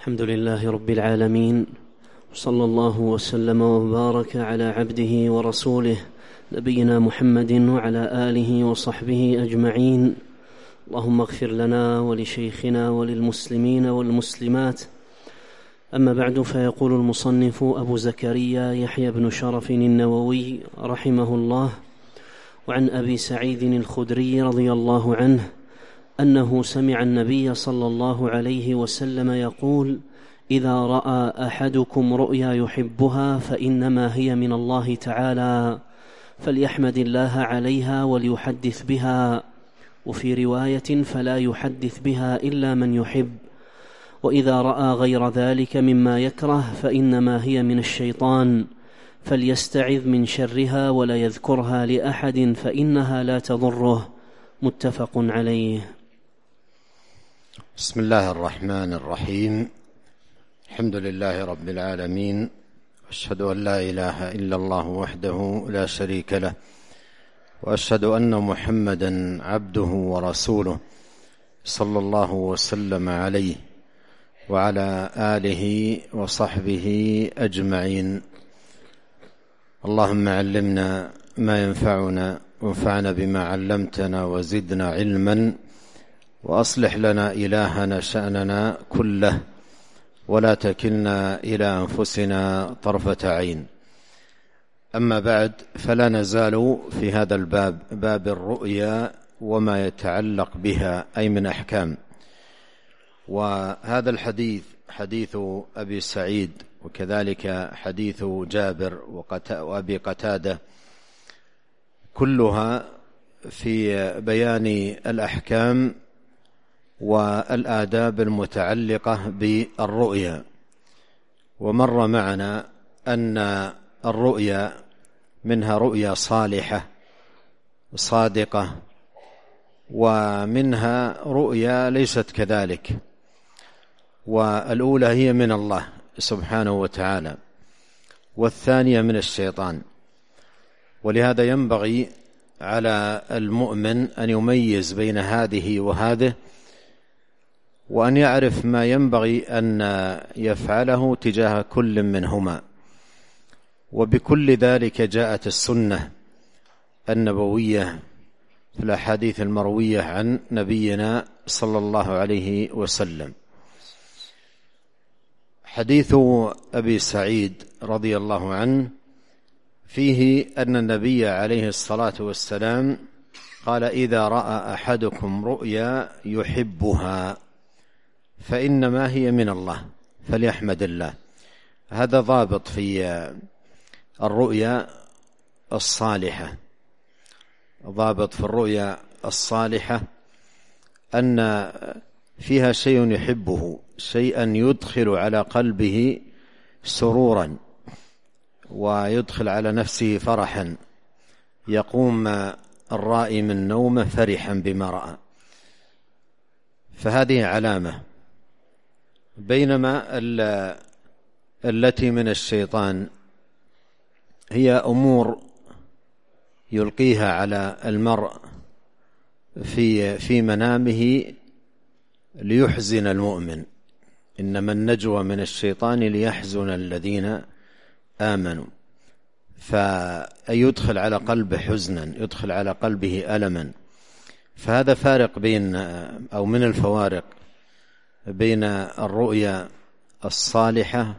الحمد لله رب العالمين، وصلى الله وسلم وبارك على عبده ورسوله نبينا محمد وعلى آله وصحبه أجمعين. اللهم اغفر لنا ولشيخنا وللمسلمين والمسلمات. أما بعد، فيقول المصنف أبو زكريا يحيى بن شرف النووي رحمه الله: وعن أبي سعيد الخدري رضي الله عنه أنه سمع النبي صلى الله عليه وسلم يقول: إذا رأى أحدكم رؤيا يحبها فإنما هي من الله تعالى، فليحمد الله عليها وليحدث بها. وفي رواية: فلا يحدث بها إلا من يحب. وإذا رأى غير ذلك مما يكره فإنما هي من الشيطان، فليستعذ من شرها ولا يذكرها لأحد فإنها لا تضره. متفق عليه. بسم الله الرحمن الرحيم. الحمد لله رب العالمين، وأشهد أن لا إله إلا الله وحده لا شريك له، وأشهد أن محمدا عبده ورسوله صلى الله وسلم عليه وعلى آله وصحبه أجمعين. اللهم علمنا ما ينفعنا، وانفعنا بما علمتنا، وزدنا علما، وأصلح لنا إلهنا شأننا كله، ولا تكلنا إلى أنفسنا طرفة عين. أما بعد، فلا نزال في هذا الباب، باب الرؤيا وما يتعلق بها، أي من أحكام. وهذا الحديث حديث أبي سعيد، وكذلك حديث جابر وأبي قتادة، كلها في بيان الأحكام والآداب المتعلقة بالرؤيا. ومر معنا أن الرؤيا منها رؤيا صالحة صادقة، ومنها رؤيا ليست كذلك، والأولى هي من الله سبحانه وتعالى، والثانية من الشيطان. ولهذا ينبغي على المؤمن أن يميز بين هذه وهذه، وأن يعرف ما ينبغي أن يفعله تجاه كل منهما. وبكل ذلك جاءت السنة النبوية في الأحاديث المروية عن نبينا صلى الله عليه وسلم. حديث أبي سعيد رضي الله عنه فيه أن النبي عليه الصلاة والسلام قال: إذا رأى أحدكم رؤيا يحبها فإنما هي من الله فليحمد الله. هذا ضابط في الرؤيا الصالحة، ضابط في الرؤيا الصالحة أن فيها شيء يحبه، شيئا يدخل على قلبه سرورا، ويدخل على نفسه فرحا، يقوم الرائي من نومه فرحا بما رأى. فهذه علامة. بينما التي من الشيطان هي أمور يلقيها على المرء في منامه ليحزن المؤمن. إنما النجوى من الشيطان ليحزن الذين آمنوا. فيدخل على قلبه حزنا، يدخل على قلبه ألما. فهذا فارق بين، أو من الفوارق بين الرؤيا الصالحة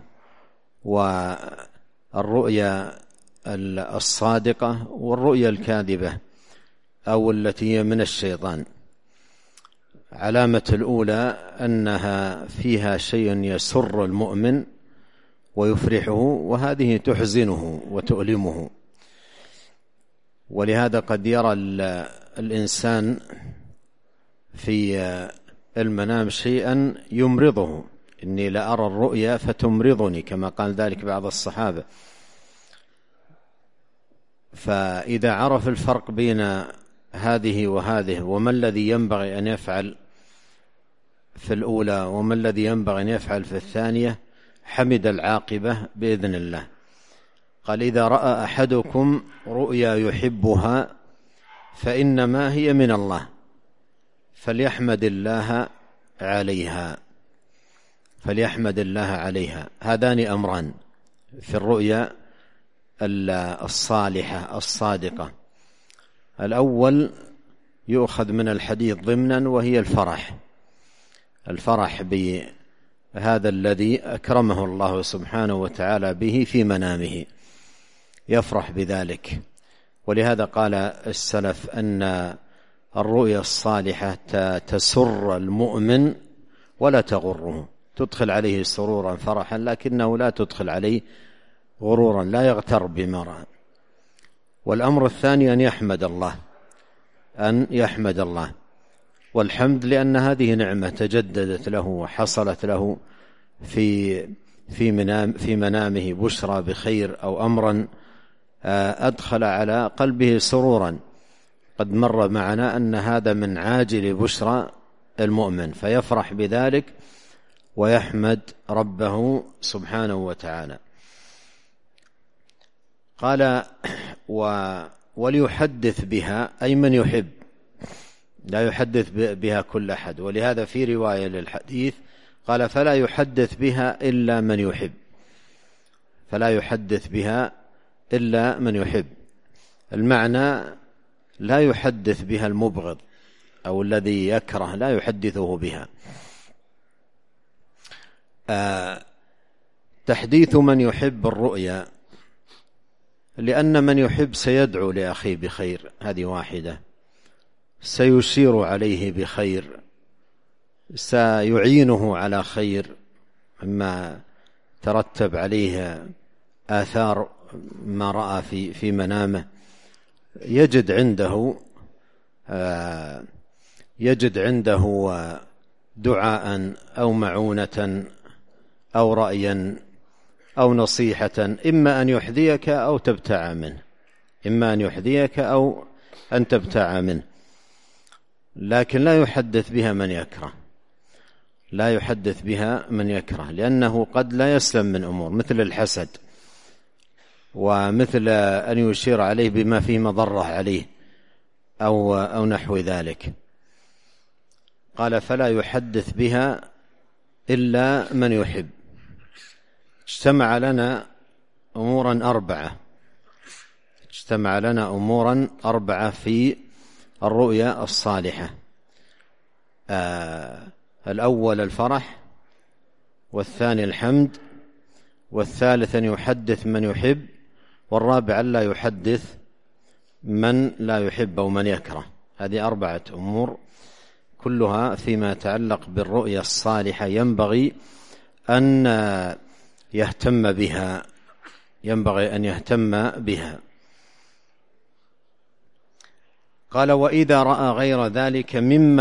والرؤيا الصادقة والرؤيا الكاذبة أو التي هي من الشيطان. علامة الأولى أنها فيها شيء يسر المؤمن ويفرحه، وهذه تحزنه وتؤلمه. ولهذا قد يرى الإنسان في المنام شيئا يمرضه: إني لأرى الرؤيا فتمرضني، كما قال ذلك بعض الصحابة. فإذا عرف الفرق بين هذه وهذه، وما الذي ينبغي أن يفعل في الأولى وما الذي ينبغي أن يفعل في الثانية، حمد العاقبة بإذن الله. قال: إذا رأى أحدكم رؤيا يحبها فإنما هي من الله فليحمد الله عليها. فليحمد الله عليها. هذان أمران في الرؤيا الصالحة الصادقة. الأول يؤخذ من الحديث ضمنا، وهي الفرح بهذا الذي أكرمه الله سبحانه وتعالى به في منامه، يفرح بذلك. ولهذا قال السلف أن الرؤيا الصالحة تسر المؤمن ولا تغره، تدخل عليه سرورا فرحا، لكنه لا تدخل عليه غرورا، لا يغتر بما رأى. والأمر الثاني أن يحمد الله، والحمد لأن هذه نعمة تجددت له وحصلت له في منامه بشرى بخير أو أمرا أدخل على قلبه سرورا. قد مر معنا أن هذا من عاجل بشرى المؤمن، فيفرح بذلك ويحمد ربه سبحانه وتعالى. قال وليحدث بها أي من يحب، لا يحدث بها كل أحد. ولهذا في رواية للحديث قال فلا يحدث بها إلا من يحب، فلا يحدث بها إلا من يحب. المعنى لا يحدث بها المبغض أو الذي يكره، لا يحدثه بها. تحديث من يحب الرؤيا، لأن من يحب سيدعو لأخيه بخير، هذه واحدة، سيشير عليه بخير، سيعينه على خير مما ترتب عليه آثار ما رأى في منامه. يجد عنده دعاء أو معونة أو رأيا أو نصيحة، إما أن يحذيك أو تبتاع منه، إما أن يحذيك أو أن تبتاع منه. لكن لا يحدث بها من يكره، لا يحدث بها من يكره، لأنه قد لا يسلم من أمور مثل الحسد، ومثل أن يشير عليه بما فيه مضرة عليه أو نحو ذلك. قال فلا يحدث بها إلا من يحب. اجتمع لنا أمورا أربعة في الرؤيا الصالحة. الأول الفرح، والثاني الحمد، والثالث أن يحدث من يحب، والرابع لا يحدث من لا يحب أو من يكره. هذه 4 أمور كلها فيما يتعلق بالرؤيا الصالحة ينبغي أن يهتم بها. قال وإذا رأى غير ذلك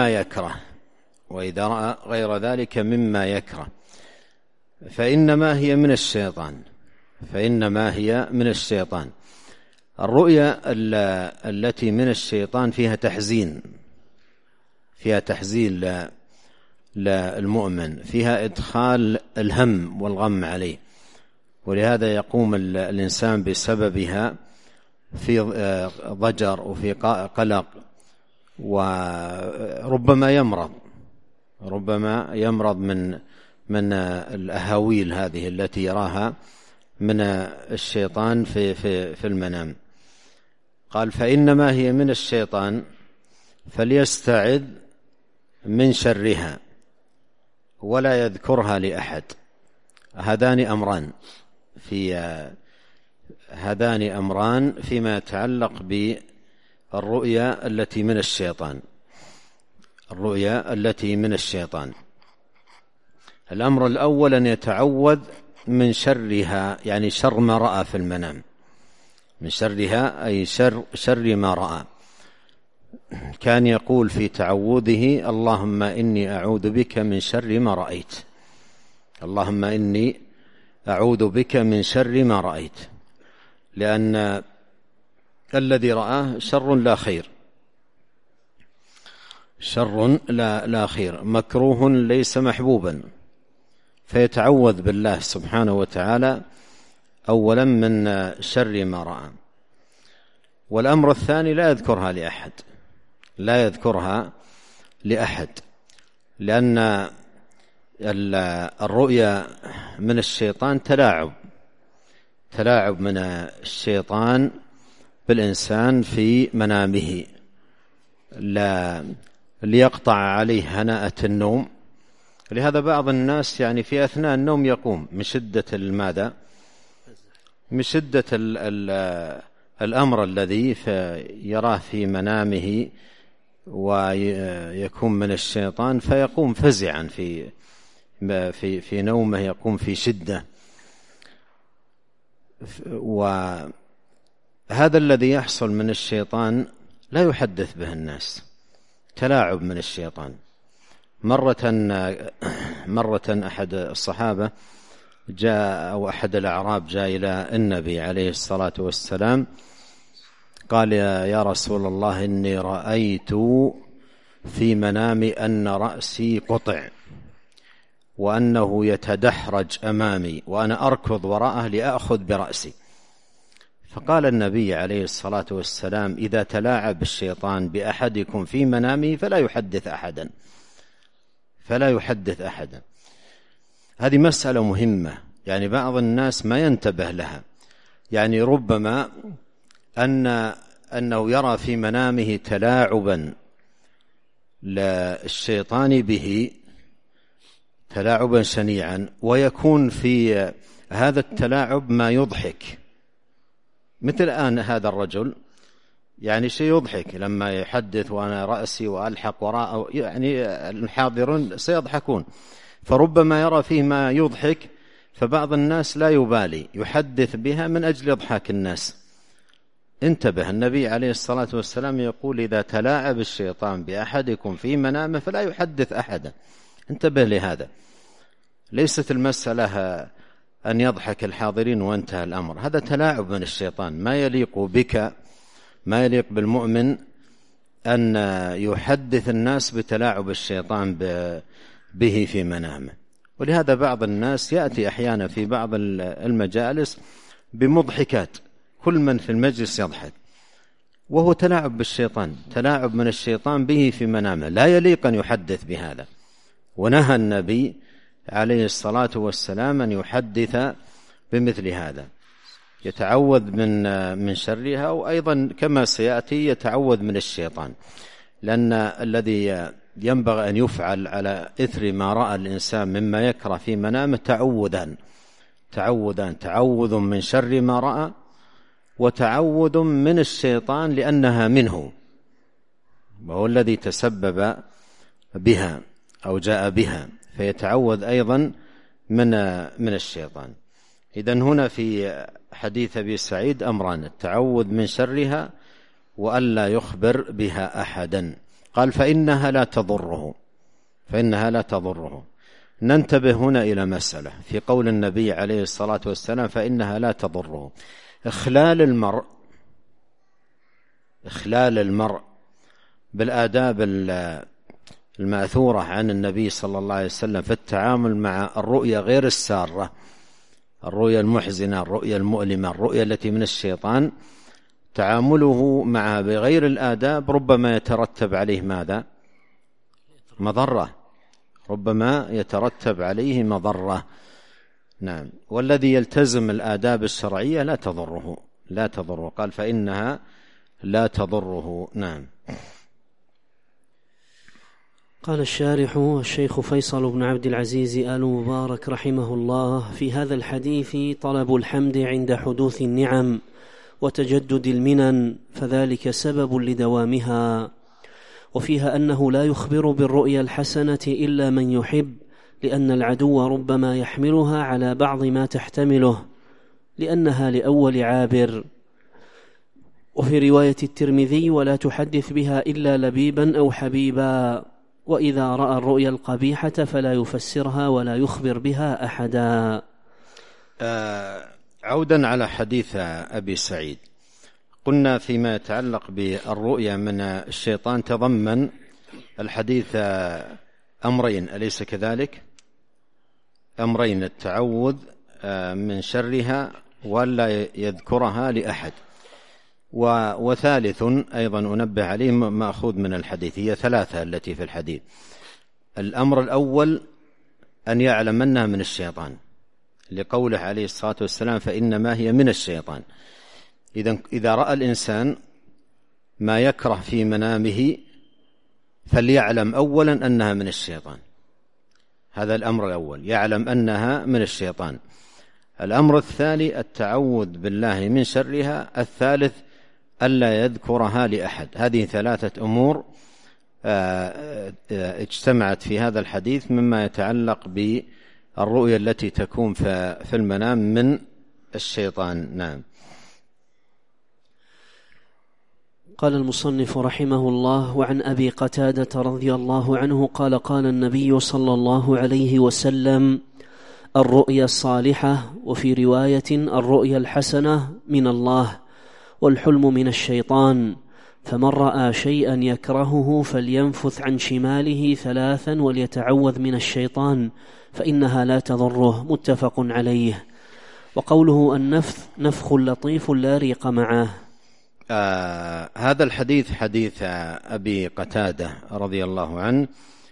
مما يكره فإنما هي من الشيطان. الرؤيا التي من الشيطان فيها تحزين للمؤمن، فيها إدخال الهم والغم عليه، ولهذا يقوم الإنسان بسببها في ضجر وفي قلق، وربما يمرض من الأهاويل هذه التي يراها من الشيطان في المنام. قال فإنما هي من الشيطان فليستعذ من شرها ولا يذكرها لأحد. هذان أمران فيما يتعلق بالرؤيا التي من الشيطان. الأمر الأول أن يتعوذ من شرها، يعني شر ما رأى في المنام، من شرها أي شر ما رأى. كان يقول في تعوذه اللهم إني أعوذ بك من شر ما رأيت، اللهم إني أعوذ بك من شر ما رأيت، لأن الذي رآه شر لا خير، مكروه ليس محبوبا، فيتعوذ بالله سبحانه وتعالى أولا من شر ما رأى. والأمر الثاني لا يذكرها لأحد، لأن الرؤيا من الشيطان تلاعب من الشيطان بالإنسان في منامه ليقطع عليه هناءة النوم. لهذا بعض الناس يعني في أثناء النوم يقوم من شدة الماذا؟ من شدة الأمر الذي يراه في منامه ويكون من الشيطان، فيقوم فزعا في نومه، يقوم في شدة. وهذا الذي يحصل من الشيطان لا يحدث به الناس، تلاعب من الشيطان. مرة أحد الصحابة جاء أو أحد الأعراب جاء إلى النبي عليه الصلاة والسلام قال: يا رسول الله، إني رأيت في منامي أن رأسي قطع وأنه يتدحرج أمامي وأنا أركض وراءه لأخذ برأسي. فقال النبي عليه الصلاة والسلام: إذا تلاعب الشيطان بأحدكم في منامه فلا يحدث أحدا. هذه مسألة مهمة، يعني بعض الناس ما ينتبه لها. يعني ربما أنه يرى في منامه تلاعبا للشيطان به، تلاعبا شنيعا، ويكون في هذا التلاعب ما يضحك. مثل الآن هذا الرجل يعني شيء يضحك لما يحدث وأنا رأسي وألحق وراءه، يعني الحاضرون سيضحكون، فربما يرى فيه ما يضحك، فبعض الناس لا يبالي يحدث بها من أجل إضحاك الناس. انتبه، النبي عليه الصلاة والسلام يقول: إذا تلاعب الشيطان بأحدكم في منامه فلا يحدث أحدا. انتبه لهذا، ليست المسألة أن يضحك الحاضرين وانتهى الأمر، هذا تلاعب من الشيطان. ما يليق بك، ما يليق بالمؤمن أن يحدث الناس بتلاعب الشيطان به في منامه. ولهذا بعض الناس يأتي أحيانا في بعض المجالس بمضحكات، كل من في المجلس يضحك، وهو تلاعب بالشيطان، تلاعب من الشيطان به في منامه، لا يليق أن يحدث بهذا. ونهى النبي عليه الصلاة والسلام أن يحدث بمثل هذا، يتعوذ من شرها، وأيضا كما سيأتي يتعوذ من الشيطان، لأن الذي ينبغي أن يفعل على إثر ما رأى الإنسان مما يكره في منامه تعوذ من شر ما رأى، وتعوذ من الشيطان لأنها منه، وهو الذي تسبب بها أو جاء بها، فيتعوذ أيضا من الشيطان. إذن هنا في حديث أبي سعيد أمران: التعوذ من شرها وألا يخبر بها أحدا. قال: فإنها لا تضره. ننتبه هنا إلى مسألة في قول النبي عليه الصلاة والسلام: فإنها لا تضره. إخلال المرء بالآداب المأثورة عن النبي صلى الله عليه وسلم في التعامل مع الرؤيا غير السارة، الرؤيا المحزنة، الرؤيا المؤلمة، الرؤيا التي من الشيطان، تعامله معها بغير الآداب ربما يترتب عليه ماذا؟ مضرة، ربما يترتب عليه مضرة. نعم، والذي يلتزم الآداب الشرعية لا تضره. قال: فإنها لا تضره. نعم. قال الشارح الشيخ فيصل بن عبد العزيز آل مبارك رحمه الله: في هذا الحديث طلب الحمد عند حدوث النعم وتجدد المنن، فذلك سبب لدوامها. وفيها أنه لا يخبر بالرؤيا الحسنة إلا من يحب، لأن العدو ربما يحملها على بعض ما تحتمله لأنها لأول عابر. وفي رواية الترمذي: ولا تحدث بها إلا لبيبا أو حبيبا، وإذا رأى الرؤيا القبيحة فلا يفسرها ولا يخبر بها أحدا. عودا على حديث أبي سعيد، قلنا فيما يتعلق بالرؤيا من الشيطان تضمن الحديث أمرين، أليس كذلك؟ أمرين: التعوذ من شرها ولا يذكرها لأحد، وثالث أيضا أنبه عليه مأخوذ من الحديث، هي ثلاثة التي في الحديث. الأمر الأول أن يعلم أنها من الشيطان، لقوله عليه الصلاة والسلام فإنما هي من الشيطان. إذا رأى الإنسان ما يكره في منامه فليعلم أولا أنها من الشيطان، هذا الأمر الأول، يعلم أنها من الشيطان. الأمر الثاني التعوذ بالله من شرها. الثالث ألا يذكرها لأحد. هذه 3 أمور اجتمعت في هذا الحديث مما يتعلق بالرؤيا التي تكون في المنام من الشيطان. نعم. قال المصنف رحمه الله: وعن أبي قتادة رضي الله عنه قال: قال النبي صلى الله عليه وسلم: الرؤيا الصالحة، وفي رواية الرؤيا الحسنة، من الله، والحلم من الشيطان، فمن رأى شيئا يكرهه فلينفث عن شماله 3 وليتعوذ من الشيطان فإنها لا تضره. متفق عليه. وقوله النفث نفخ لطيف لا ريق معه. هذا الحديث حديث أبي قتادة رضي الله عنه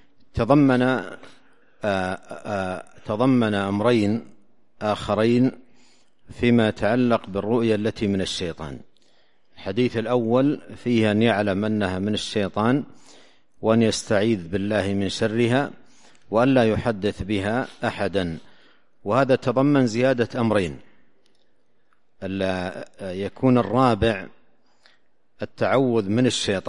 تضمن أمرين آخرين فيما يتعلق بالرؤيا التي من الشيطان. الحديث الأول فيه أن يعلم أنها من الشيطان وأن يستعيذ بالله من شرها وأن لا يحدث بها أحدا، وهذا تضمن زيادة أمرين: ألا يكون الرابع التعوذ من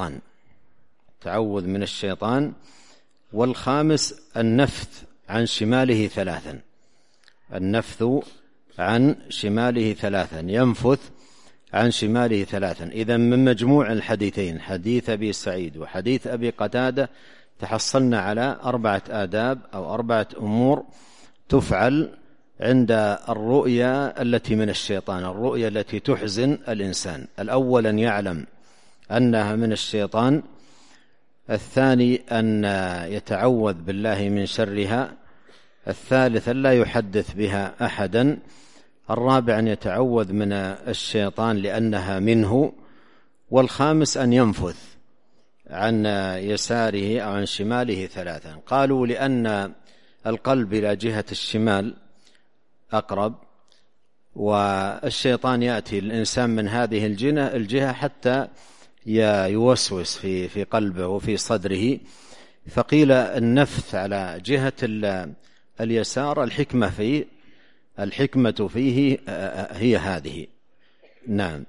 الشيطان، والخامس النفث عن شماله 3. النفث عن شماله 3، ينفث عن شماله 3. إذن من مجموع الحديثين، حديث أبي سعيد وحديث أبي قتادة، تحصلنا على 4 آداب أو 4 أمور تفعل عند الرؤيا التي من الشيطان، الرؤيا التي تحزن الإنسان. الأول أن يعلم أنها من الشيطان، الثاني أن يتعوذ بالله من شرها، الثالث أن لا يحدث بها أحدا، الرابع أن يتعوذ من الشيطان لأنها منه، والخامس أن ينفث عن يساره أو عن شماله 3. قالوا لأن القلب إلى جهة الشمال أقرب، والشيطان يأتي الإنسان من هذه الجهة حتى يوسوس في قلبه وفي صدره، فقيل النفث على جهة اليسار. الحكمة فيه هي هذه. نعم.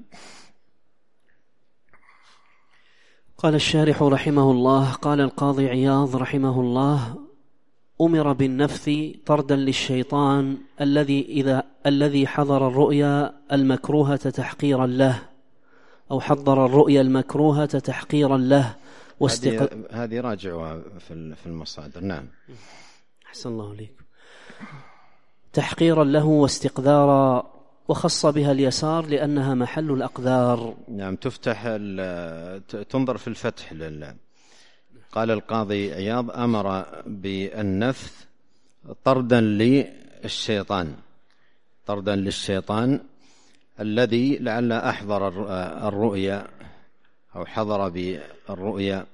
قال الشارح رحمه الله: قال القاضي عياض رحمه الله: أمر بالنفث طردا للشيطان الذي حضر الرؤيا المكروهة تحقيرا له، أو حضر الرؤيا المكروهة تحقيرا له هذه راجعها في المصادر. نعم. أحسن الله عليك. تحقيرا له واستقدارا، وخص بها اليسار لأنها محل الأقدار. نعم. تنظر في الفتح قال القاضي عياض: أمر بالنفث طردا للشيطان الذي لعل أحضر الرؤيا أو حضر بالرؤيا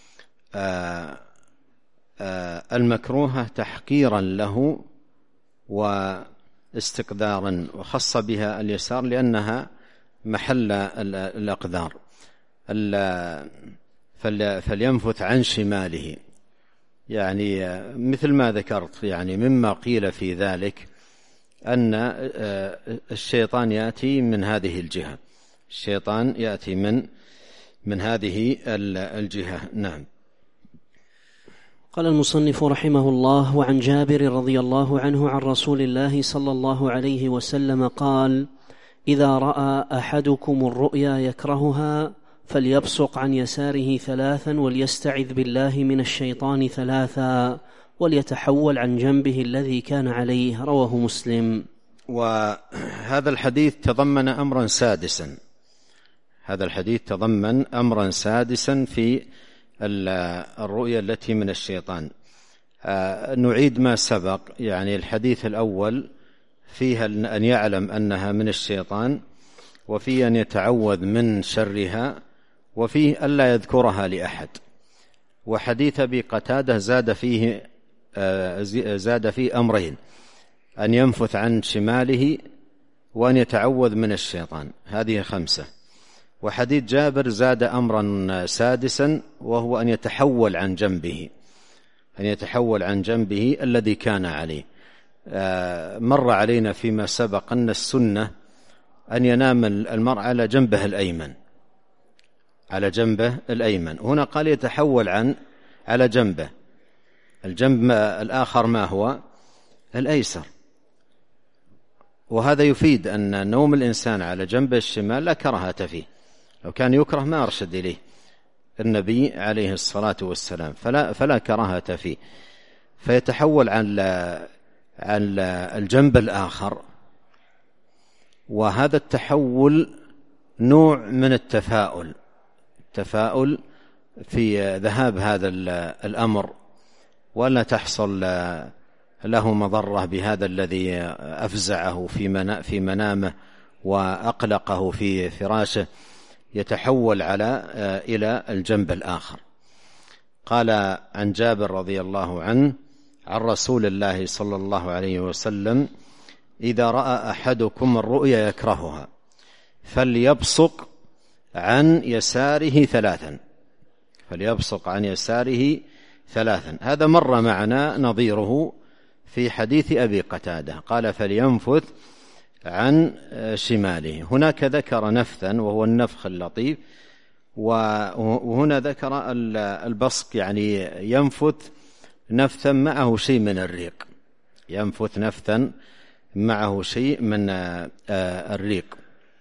المكروهة تحقيرا له واستقدارا، وخص بها اليسار لأنها محل الأقدار. فلينفث عن شماله، يعني مثل ما ذكرت، يعني مما قيل في ذلك أن الشيطان يأتي من هذه الجهة، الشيطان يأتي من هذه الجهة. نعم. قال المصنف رحمه الله: وعن جابر رضي الله عنه عن رسول الله صلى الله عليه وسلم قال: إذا رأى أحدكم الرؤيا يكرهها فليبصق عن يساره 3 وليستعذ بالله من الشيطان 3 وليتحول عن جنبه الذي كان عليه. رواه مسلم. وهذا الحديث تضمن أمرا سادسا، في الرؤيا التي من الشيطان. نعيد ما سبق، يعني الحديث الأول فيها أن يعلم أنها من الشيطان، وفيه أن يتعوذ من شرها، وفيه ألا يذكرها لأحد. وحديث أبي قتادة زاد فيه زاد في أمرين: أن ينفث عن شماله، وأن يتعوذ من الشيطان. هذه 5. وحديث جابر زاد أمرا سادسا، وهو أن يتحول عن جنبه، أن يتحول عن جنبه الذي كان عليه. مر علينا فيما سبق أن السنة أن ينام المرء على جنبه الأيمن، على جنبه الأيمن. هنا قال يتحول على جنبه. الجنب الآخر ما هو؟ الأيسر. وهذا يفيد أن نوم الإنسان على جنبه الشمال لا كراهة فيه. لو كان يكره ما أرشد إليه النبي عليه الصلاة والسلام، فلا كراهة فيه. فيتحول عن الجنب الآخر. وهذا التحول نوع من التفاؤل في ذهاب هذا الأمر، ولا تحصل له مضرة بهذا الذي أفزعه في منامه وأقلقه في فراشه. يتحول إلى الجنب الآخر. قال عن جابر رضي الله عنه عن رسول الله صلى الله عليه وسلم: إذا رأى أحدكم الرؤيا يكرهها فليبصق عن يساره 3. فليبصق عن يساره 3. هذا مر معنا نظيره في حديث أبي قتادة، قال: فلينفث عن شماله. هناك ذكر نفثا وهو النفخ اللطيف، وهنا ذكر البصق، يعني ينفث نفثا معه شيء من الريق، ينفث نفثا معه شيء من الريق.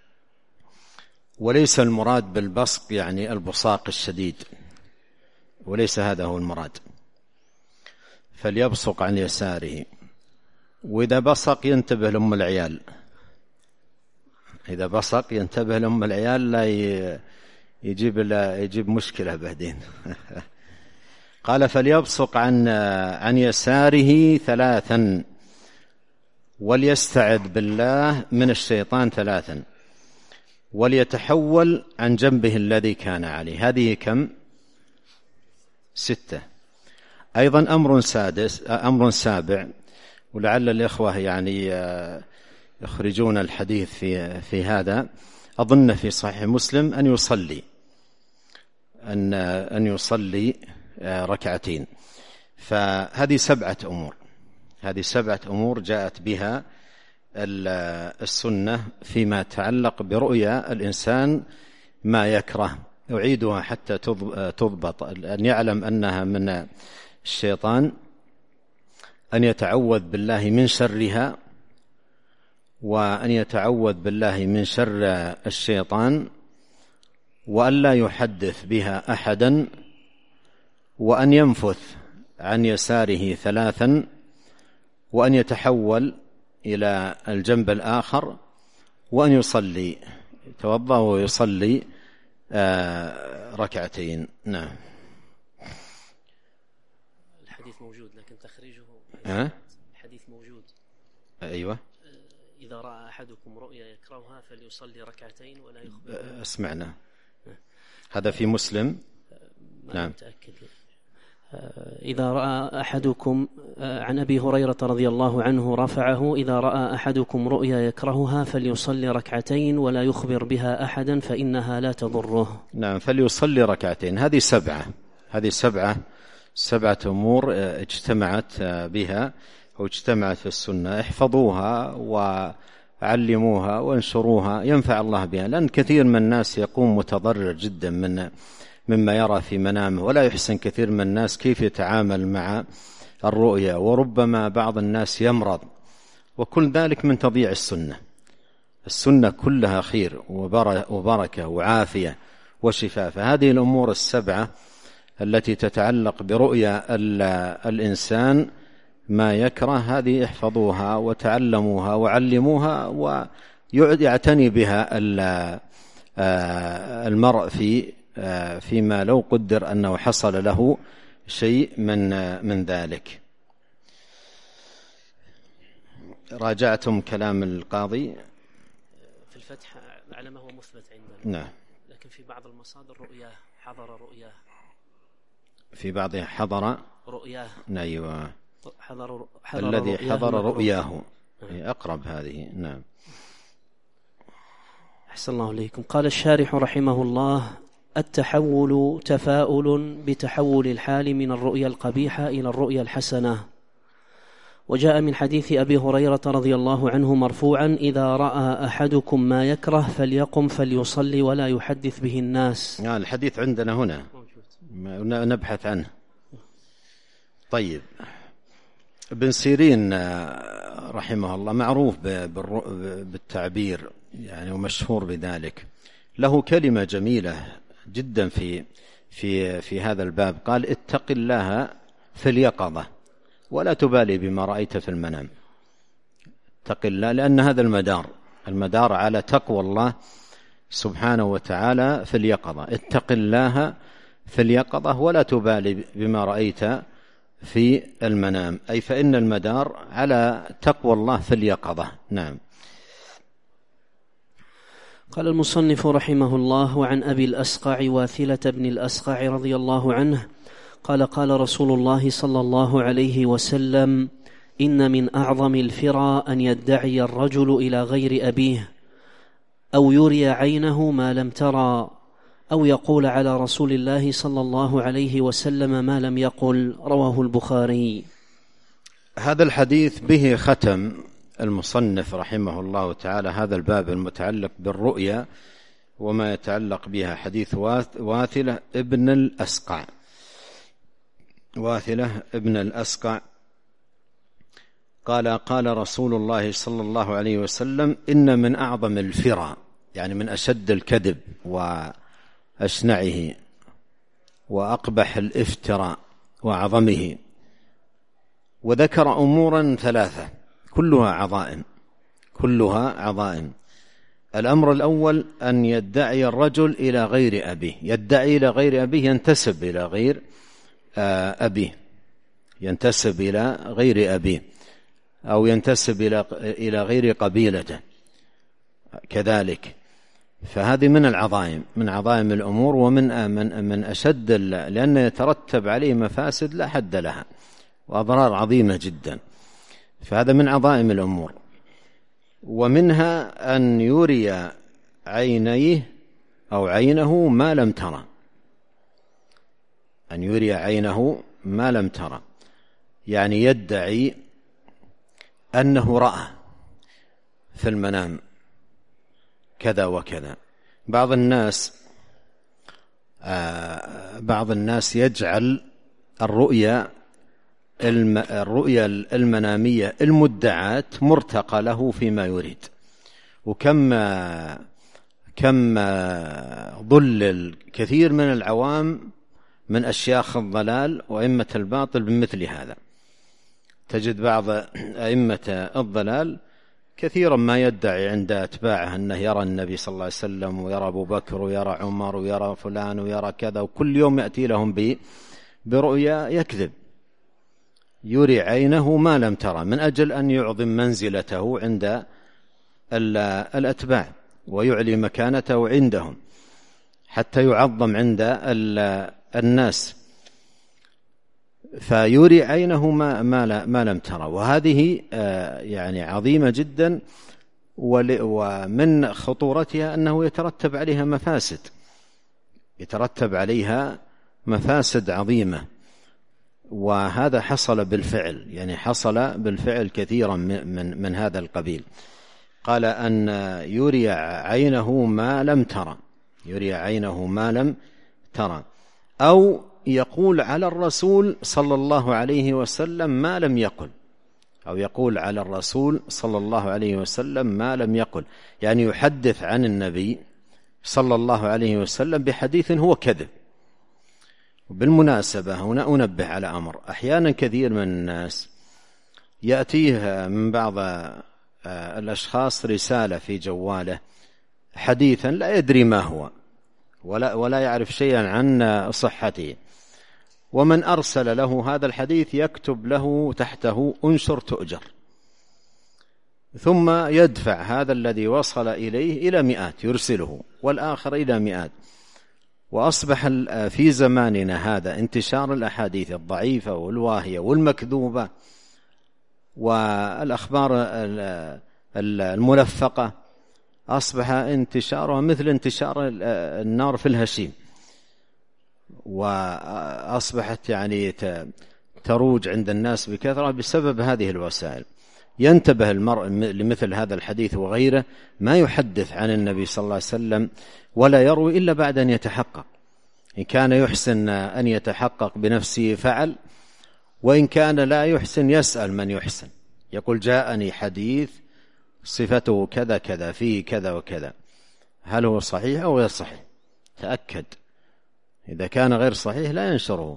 وليس المراد بالبصق يعني البصاق الشديد، وليس هذا هو المراد. فليبصق عن يساره. وإذا بصق ينتبه لأم العيال، إذا بصق ينتبه لأم العيال، لا يجيب مشكلة بعدين. قال: فليبصق عن يساره 3، وليستعذ بالله من الشيطان 3، وليتحول عن جنبه الذي كان عليه. هذه كم؟ 6. أيضا أمر سابع، ولعل الإخوة يعني يخرجون الحديث في هذا. أظن في صحيح مسلم أن يصلي ركعتين. فهذه 7 أمور، هذه 7 أمور جاءت بها السنة فيما يتعلق برؤيا الإنسان ما يكره. أعيدها حتى تضبط، أن يعلم أنها من الشيطان، أن يتعوذ بالله من شرها، وأن يتعوذ بالله من شر الشيطان، وأن لا يحدث بها أحدا، وأن ينفث عن يساره 3، وأن يتحول إلى الجنب الآخر، وأن يصلي، يتوضأ ويصلي ركعتين. نعم. الحديث موجود لكن تخريجه الحديث موجود. أيوة. إذا رأى أحدكم رؤيا يكرهها فليصلي ركعتين ولا يخبر. اسمعنا، هذا في مسلم. نعم. متأكد. إذا رأى أحدكم، عن أبي هريرة رضي الله عنه رفعه: إذا رأى أحدكم رؤيا يكرهها فليصلي ركعتين ولا يخبر بها أحدا فإنها لا تضره. نعم، فليصلي ركعتين. هذه 7، هذه 7 أمور اجتمعت بها أو اجتمعت في السنة. احفظوها وعلموها وانشروها، ينفع الله بها. لأن كثير من الناس يقوم متضرر جدا مما يرى في منامه، ولا يحسن كثير من الناس كيف يتعامل مع الرؤيا، وربما بعض الناس يمرض، وكل ذلك من تضييع السنة. السنة كلها خير وبركة وعافية وشفاء. فهذه الأمور 7 التي تتعلق برؤيا الإنسان ما يكره، هذه احفظوها وتعلموها وعلموها، ويعتني بها المرء فيما لو قدر أنه حصل له شيء من ذلك. راجعتم كلام القاضي في الفتح على ما هو مثبت عندنا. نعم. لكن في بعض المصادر حضر رؤياه، في بعضها حضر رؤياه. أيوة. الذي حضر رؤياه. أقرب هذه. نعم. أحسن الله إليكم. قال الشارح رحمه الله: التحول تفاؤل بتحول الحال من الرؤيا القبيحة إلى الرؤيا الحسنة. وجاء من حديث أبي هريرة رضي الله عنه مرفوعا: إذا رأى أحدكم ما يكره فليقم فليصلي ولا يحدث به الناس. الحديث عندنا هنا نبحث عنه. طيب، ابن سيرين رحمه الله معروف بالتعبير يعني ومشهور بذلك. له كلمة جميلة جدا في هذا الباب. قال: اتق الله في اليقظة ولا تبالي بما رأيت في المنام. اتق الله، لأن هذا المدار على تقوى الله سبحانه وتعالى في اليقظة. اتق الله في اليقظة ولا تبالي بما رأيت في المنام، أي فإن المدار على تقوى الله في اليقظة. نعم. قال المصنف رحمه الله: وعن أبي الأسقع واثلة بن الأسقع رضي الله عنه قال: قال رسول الله صلى الله عليه وسلم: إن من أعظم الفرى أن يدعي الرجل إلى غير أبيه، أو يري عينه ما لم ترى، أو يقول على رسول الله صلى الله عليه وسلم ما لم يقل. رواه البخاري. هذا الحديث به ختم المصنف رحمه الله تعالى هذا الباب المتعلق بالرؤيا وما يتعلق بها. حديث واثلة ابن الأسقع. واثلة ابن الأسقع قال: قال رسول الله صلى الله عليه وسلم: إن من أعظم الفرى، يعني من أشد الكذب وأشنعه وأقبح الافتراء وأعظمه. وذكر أمورا ثلاثة كلها عظائم. الأمر الأول أن يدعي الرجل إلى غير أبيه. يدعي إلى غير أبيه، ينتسب إلى غير أبيه، ينتسب إلى غير أبيه، أو ينتسب إلى غير قبيلته كذلك. فهذه من العظائم، من عظائم الأمور، ومن أشد، لأن يترتب عليه مفاسد لا حد لها وأضرار عظيمة جدا. فهذا من عظائم الأمور. ومنها أن يري عينيه أو عينه ما لم ترى، أن يري عينه ما لم ترى، يعني يدعي أنه رأى في المنام كذا وكذا. بعض الناس يجعل الرؤيا المنامية المدعاة مرتقى له فيما يريد. وكم ضلل كثير من العوام من أشياخ الضلال وأئمة الباطل بمثل هذا. تجد بعض أئمة الضلال كثيرا ما يدعي عند أتباعه أنه يرى النبي صلى الله عليه وسلم ويرى أبو بكر ويرى عمر ويرى فلان ويرى كذا، وكل يوم يأتي لهم برؤيا يكذب. يري عينه ما لم ترى من أجل أن يعظم منزلته عند الأتباع ويعلي مكانته عندهم حتى يعظم عند الناس. فيري عينه ما لم ترى، وهذه يعني عظيمة جدا. ومن خطورتها أنه يترتب عليها مفاسد عظيمة. وهذا حصل بالفعل كثيرا من هذا القبيل. قال أن يري عينه ما لم ترى، أو يقول على الرسول صلى الله عليه وسلم ما لم يقل، يعني يحدث عن النبي صلى الله عليه وسلم بحديث هو كذب. وبالمناسبة هنا أنبه على أمر. أحيانا كثير من الناس يأتيه من بعض الأشخاص رسالة في جواله حديثا لا يدري ما هو ولا يعرف شيئا عن صحته، ومن أرسل له هذا الحديث يكتب له تحته انشر تؤجر، ثم يدفع هذا الذي وصل إليه إلى 100 يرسله، والآخر إلى 100، وأصبح في زماننا هذا انتشار الأحاديث الضعيفة والواهية والمكذوبة والأخبار الملفقة، أصبح انتشارها مثل انتشار النار في الهشيم، وأصبحت يعني تروج عند الناس بكثرة بسبب هذه الوسائل. ينتبه المرء لمثل هذا الحديث وغيره، ما يحدث عن النبي صلى الله عليه وسلم ولا يروي إلا بعد أن يتحقق. إن كان يحسن أن يتحقق بنفسه فعل، وإن كان لا يحسن يسأل من يحسن، يقول جاءني حديث صفته كذا كذا فيه كذا وكذا، هل هو صحيح أو غير صحيح؟ تأكد. إذا كان غير صحيح لا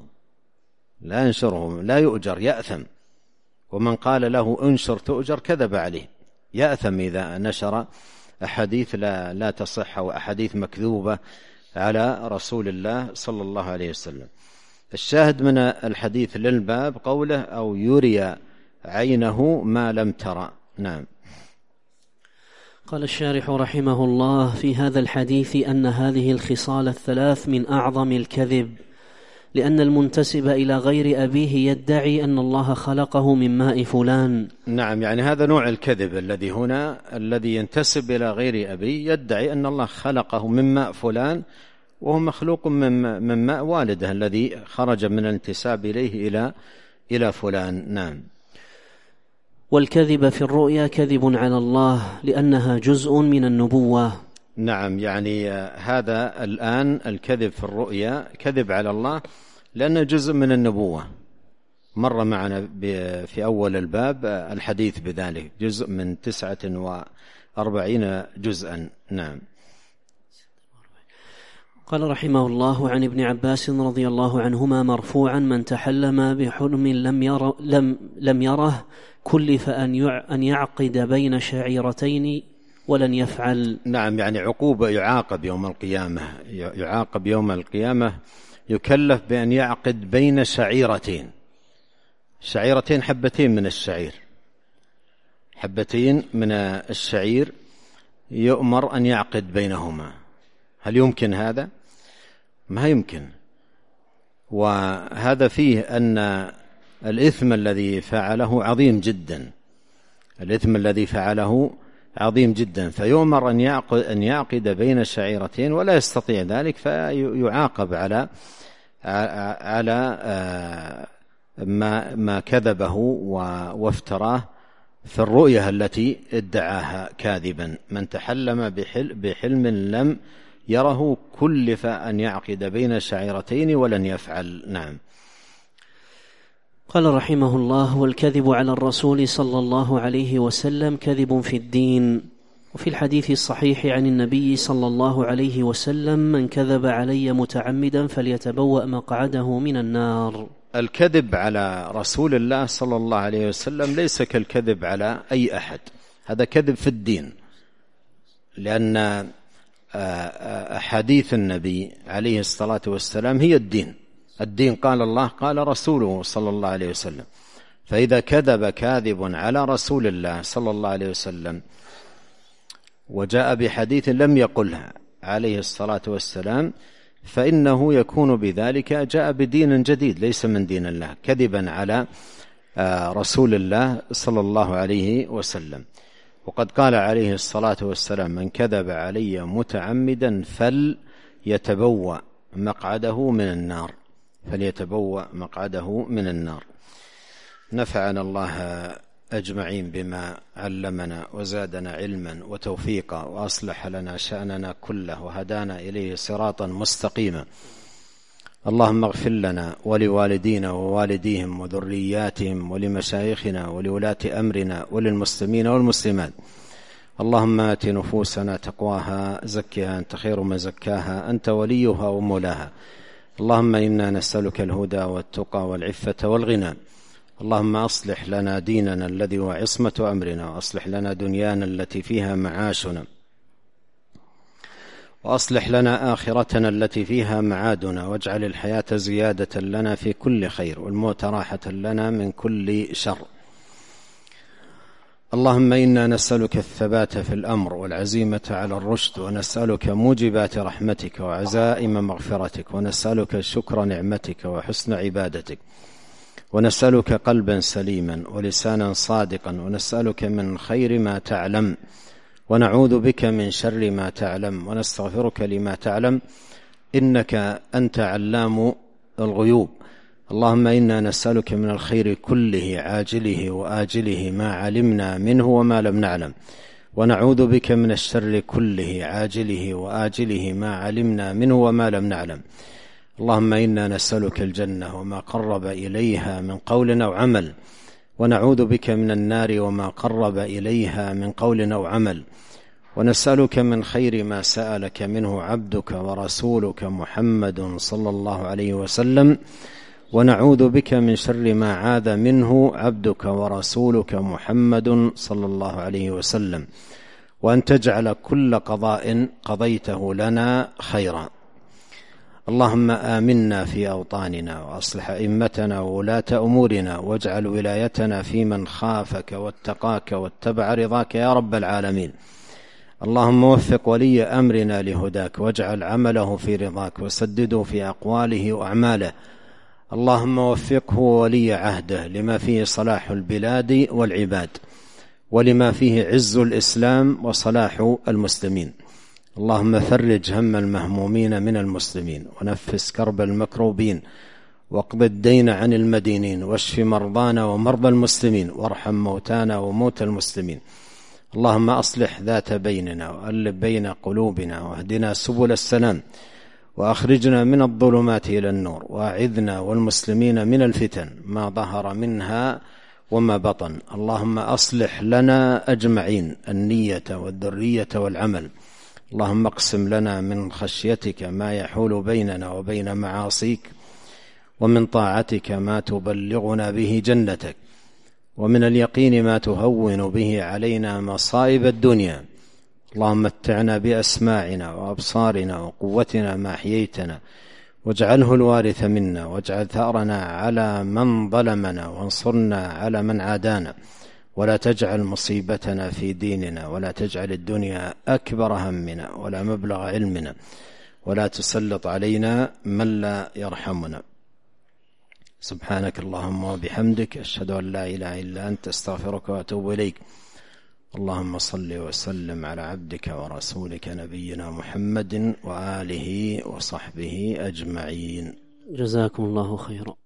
ينشره، لا يؤجر، يأثم. ومن قال له انشر تؤجر كذب عليه، يأثم إذا نشر أحاديث لا تصح أو أحاديث مكذوبة على رسول الله صلى الله عليه وسلم. الشاهد من الحديث للباب قوله أو يري عينه ما لم ترى. نعم. قال الشارح رحمه الله في هذا الحديث أن هذه الخصال الثلاث من أعظم الكذب، لأن المنتسب إلى غير أبيه يدعي أن الله خلقه من ماء فلان. نعم، يعني هذا نوع الكذب الذي هنا، الذي ينتسب إلى غير أبيه يدعي أن الله خلقه من ماء فلان، وهو مخلوق من ماء والده الذي خرج من الانتساب إليه إلى فلان. نعم. والكذب في الرؤيا كذب على الله لأنها جزء من النبوة. نعم، يعني هذا الآن الكذب في الرؤيا كذب على الله لأنه جزء من النبوة، مر معنا في أول الباب الحديث بذلك، جزء من 49 جزءا. نعم. قال رحمه الله عن ابن عباس رضي الله عنهما مرفوعا: من تحلم بحلم لم يره كلف أن يعقد بين شعيرتين ولن يفعل. نعم، يعني عقوبة، يعاقب يوم القيامة، يكلف بأن يعقد بين شعيرتين، حبتين من الشعير يؤمر أن يعقد بينهما. هل يمكن هذا؟ ما يمكن. وهذا فيه أن الإثم الذي فعله عظيم جدا، فيؤمر أن يعقد بين الشعيرتين ولا يستطيع ذلك، فيعاقب على ما كذبه وافتراه في الرؤية التي ادعاها كاذبا. من تحلم بحلم لم يره كلف أن يعقد بين الشعيرتين ولن يفعل. نعم. قال رحمه الله: والكذب على الرسول صلى الله عليه وسلم كذب في الدين. وفي الحديث الصحيح عن النبي صلى الله عليه وسلم: من كذب علي متعمدا فليتبوأ مقعده من النار. الكذب على رسول الله صلى الله عليه وسلم ليس كالكذب على أي أحد، هذا كذب في الدين، لأن أحاديث النبي عليه الصلاة والسلام هي الدين قال الله قال رسوله صلى الله عليه وسلم. فإذا كذب كاذب على رسول الله صلى الله عليه وسلم وجاء بحديث لم يقلها عليه الصلاة والسلام، فإنه يكون بذلك جاء بدين جديد ليس من دين الله، كذبا على رسول الله صلى الله عليه وسلم. وقد قال عليه الصلاة والسلام: من كذب علي متعمدا فليتبوأ مقعده من النار. نفعنا الله أجمعين بما علمنا وزادنا علما وتوفيقا، وأصلح لنا شأننا كله وهدانا إليه صراطا مستقيما. اللهم اغفر لنا ولوالدينا ووالديهم وذرياتهم ولمشايخنا ولولاة أمرنا وللمسلمين والمسلمات. اللهم آت نفوسنا تقواها، زكها أنت خير من زكاها، أنت وليها ومولاها. اللهم إنا نسألك الهدى والتقى والعفة والغنى. اللهم أصلح لنا ديننا الذي هو عصمة أمرنا، وأصلح لنا دنيانا التي فيها معاشنا، وأصلح لنا آخرتنا التي فيها معادنا، واجعل الحياة زيادة لنا في كل خير والموت راحة لنا من كل شر. اللهم إنا نسألك الثبات في الأمر والعزيمة على الرشد، ونسألك موجبات رحمتك وعزائم مغفرتك، ونسألك شكر نعمتك وحسن عبادتك، ونسألك قلبا سليما ولسانا صادقا، ونسألك من خير ما تعلم، ونعوذ بك من شر ما تعلم، ونستغفرك لما تعلم، إنك أنت علام الغيوب. اللهم إنا نسألك من الخير كله عاجله وآجله ما علمنا منه وما لم نعلم، ونعوذ بك من الشر كله عاجله وآجله ما علمنا منه وما لم نعلم. اللهم إنا نسألك الجنة وما قرب إليها من قول أو عمل، ونعوذ بك من النار وما قرب إليها من قول أو عمل، ونسألك من خير ما سألك منه عبدك ورسولك محمد صلى الله عليه وسلم، ونعوذ بك من شر ما عاذ منه عبدك ورسولك محمد صلى الله عليه وسلم، وأن تجعل كل قضاء قضيته لنا خيرا. اللهم آمنا في أوطاننا، وأصلح أئمتنا وولاة أمورنا، واجعل ولايتنا في من خافك واتقاك واتبع رضاك يا رب العالمين. اللهم وفق ولي أمرنا لهداك، واجعل عمله في رضاك، وسدده في أقواله وأعماله. اللهم وفقه ولي عهده لما فيه صلاح البلاد والعباد، ولما فيه عز الإسلام وصلاح المسلمين. اللهم فرج هم المهمومين من المسلمين، ونفس كرب المكروبين، واقض الدين عن المدينين، واشف مرضانا ومرضى المسلمين، وارحم موتانا وموتى المسلمين. اللهم أصلح ذات بيننا، وألف بين قلوبنا، واهدنا سبل السلام، وأخرجنا من الظلمات إلى النور، وأعذنا والمسلمين من الفتن ما ظهر منها وما بطن. اللهم أصلح لنا أجمعين النية والذرية والعمل. اللهم اقسم لنا من خشيتك ما يحول بيننا وبين معاصيك، ومن طاعتك ما تبلغنا به جنتك، ومن اليقين ما تهون به علينا مصائب الدنيا. اللهم متعنا بأسماعنا وأبصارنا وقوتنا ما أحييتنا، واجعله الوارث منا، واجعل ثأرنا على من ظلمنا، وانصرنا على من عادانا، ولا تجعل مصيبتنا في ديننا، ولا تجعل الدنيا أكبر همنا ولا مبلغ علمنا، ولا تسلط علينا من لا يرحمنا. سبحانك اللهم وبحمدك، أشهد أن لا إله إلا أنت، أستغفرك وأتوب إليك. اللهم صل وسلم على عبدك ورسولك نبينا محمد وآله وصحبه أجمعين. جزاكم الله خيرا.